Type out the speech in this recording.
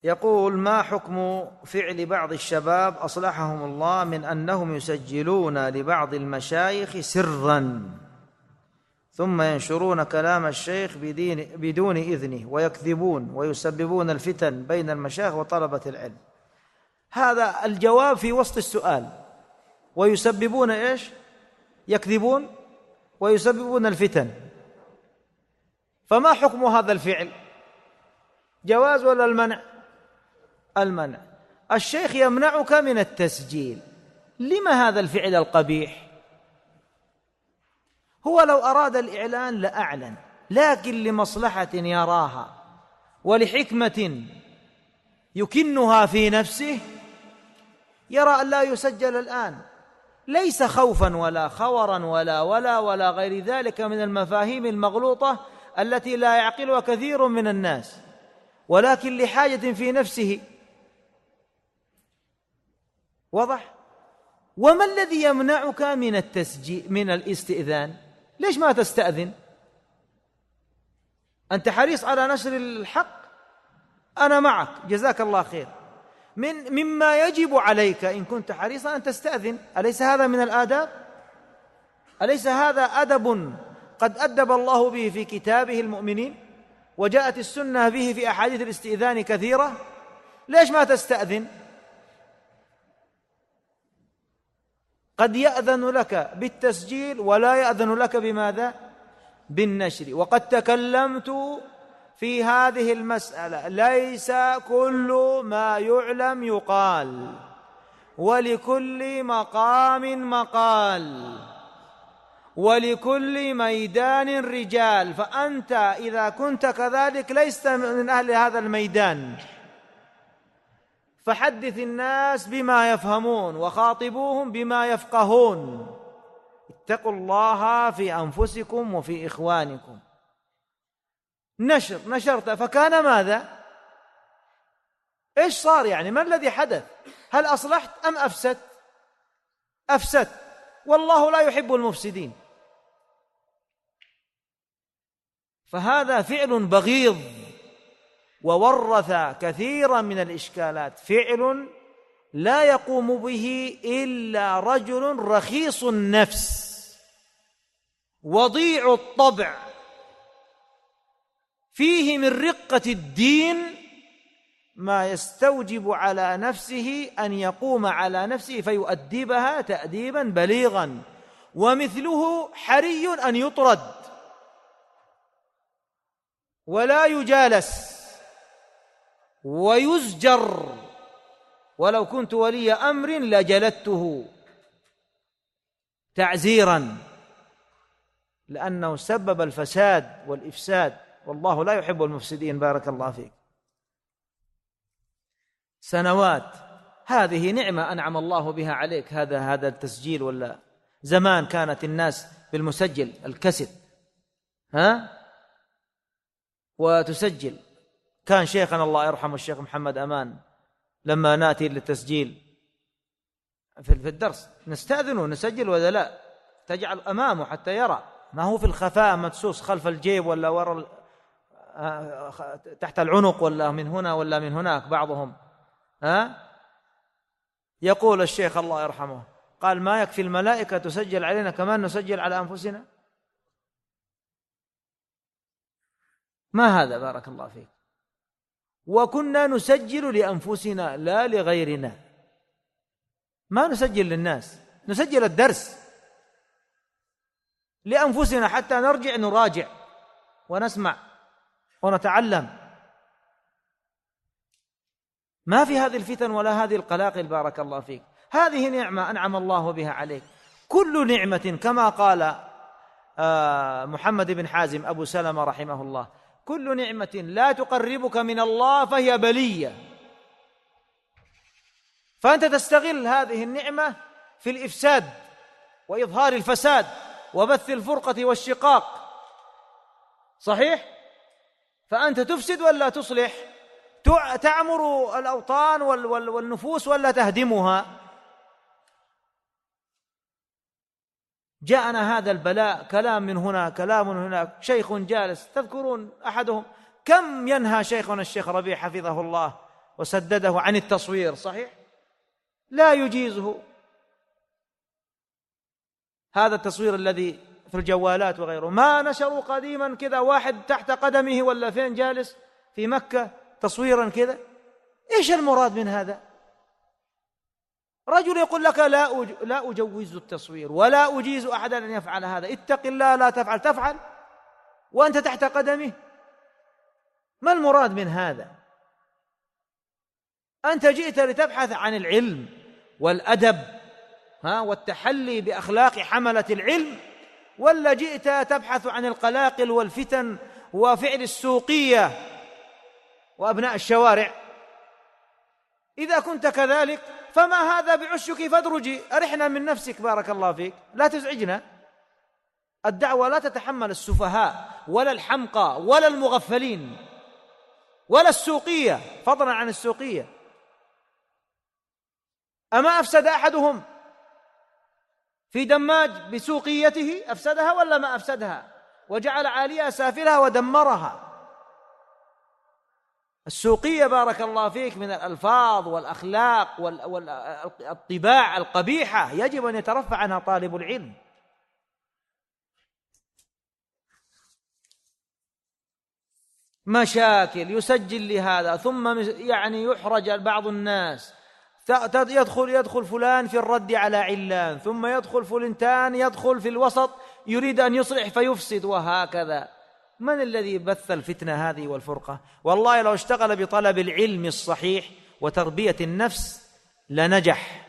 يقول: ما حكم فعل بعض الشباب أصلحهم الله من أنهم يسجلون لبعض المشايخ سرا ثم ينشرون كلام الشيخ بدون إذنه ويكذبون ويسببون الفتن بين المشايخ وطلبة العلم؟ هذا الجواب في وسط السؤال. ويسببون إيش؟ يكذبون ويسببون الفتن. فما حكم هذا الفعل؟ جواز ولا المنع؟ المنع. الشيخ يمنعك من التسجيل، لما هذا الفعل القبيح؟ هو لو أراد الإعلان لأعلن، لكن لمصلحة يراها ولحكمة يكنها في نفسه يرى أن لا يسجل الآن، ليس خوفا ولا خورا ولا غير ذلك من المفاهيم المغلوطة التي لا يعقلها كثير من الناس، ولكن لحاجة في نفسه. واضح؟ وما الذي يمنعك من التسجيل من الاستئذان؟ ليش ما تستأذن؟ أنت حريص على نشر الحق، أنا معك، جزاك الله خير. مما يجب عليك إن كنت حريصا أن تستأذن. أليس هذا من الآداب؟ أليس هذا أدب قد أدب الله به في كتابه المؤمنين، وجاءت السنة به في أحاديث الاستئذان كثيرة؟ ليش ما تستأذن؟ قد يأذن لك بالتسجيل ولا يأذن لك بماذا؟ بالنشر. وقد تكلمت في هذه المسألة، ليس كل ما يعلم يقال، ولكل مقام مقال، ولكل ميدان رجال. فأنت إذا كنت كذلك ليست من أهل هذا الميدان، فحدث الناس بما يفهمون وخاطبوهم بما يفقهون. اتقوا الله في أنفسكم وفي إخوانكم. نشرت فكان ماذا؟ إيش صار يعني؟ ما الذي حدث؟ هل أصلحت أم أفسدت؟ أفسدت، والله لا يحب المفسدين. فهذا فعل بغيض وورث كثيرا من الإشكالات، فعل لا يقوم به إلا رجل رخيص النفس وضيع الطبع، فيه من رقة الدين ما يستوجب على نفسه أن يقوم على نفسه فيؤدبها تأديبا بليغا، ومثله حري أن يطرد ولا يجالس ويزجر، ولو كنت ولي أمر لجلدته تعزيرا، لأنه سبب الفساد والإفساد، والله لا يحب المفسدين. بارك الله فيك. سنوات، هذه نعمة أنعم الله بها عليك، هذا التسجيل. ولا زمان كانت الناس بالمسجل الكسر وتسجل. كان شيخنا الله يرحمه الشيخ محمد أمان لما نأتي للتسجيل في الدرس نستأذن ونسجل ولا لا، تجعل أمامه حتى يرى، ما هو في الخفاء مدسوس خلف الجيب ولا وراء تحت العنق ولا من هنا ولا من هناك بعضهم. يقول الشيخ الله يرحمه، قال: ما يكفي الملائكة تسجل علينا كمان نسجل على أنفسنا؟ ما هذا؟ بارك الله فيك. وكنا نسجل لأنفسنا لا لغيرنا، ما نسجل للناس، نسجل الدرس لأنفسنا حتى نرجع نراجع ونسمع ونتعلم. ما في هذه الفتن ولا هذه القلاقل. بارك الله فيك. هذه نعمة أنعم الله بها عليك. كل نعمة كما قال محمد بن حازم أبو سلمة رحمه الله: كل نعمة لا تقربك من الله فهي بلية. فأنت تستغل هذه النعمة في الإفساد وإظهار الفساد وبث الفرقة والشقاق. صحيح؟ فأنت تفسد ولا تصلح؟ تعمر الأوطان والنفوس ولا تهدمها؟ جاءنا هذا البلاء، كلام من هنا كلام من هناك، شيخ جالس. تذكرون أحدهم كم ينهى شيخنا الشيخ ربيع حفظه الله وسدده عن التصوير، صحيح؟ لا يجيزه هذا التصوير الذي في الجوالات وغيره. ما نشروا قديما كذا واحد تحت قدمه ولا فين جالس في مكة تصويرا كذا؟ إيش المراد من هذا؟ رجل يقول لك لا أجوز التصوير ولا أجيز أحدا أن يفعل هذا، اتق الله لا تفعل، تفعل وأنت تحت قدمه. ما المراد من هذا؟ أنت جئت لتبحث عن العلم والأدب والتحلي بأخلاق حملة العلم، ولا جئت تبحث عن القلاقل والفتن وفعل السوقية وأبناء الشوارع؟ إذا كنت كذلك فما هذا بعشك فادرجي، أرحنا من نفسك بارك الله فيك، لا تزعجنا. الدعوة لا تتحمل السفهاء ولا الحمقى ولا المغفلين ولا السوقية، فضلا عن السوقية. أما أفسد أحدهم في دماج بسوقيته؟ أفسدها ولا ما أفسدها؟ وجعل عاليها سافلها ودمرها. السوقية بارك الله فيك من الألفاظ والأخلاق والطباع القبيحة يجب أن يترفع عنها طالب العلم. مشاكل يسجل لهذا، ثم يحرج بعض الناس، يدخل فلان في الرد على علان، ثم يدخل فلنتان يدخل في الوسط يريد أن يصلح فيفسد، وهكذا. من الذي بث الفتنة هذه والفرقة؟ والله لو اشتغل بطلب العلم الصحيح وتربية النفس لنجح.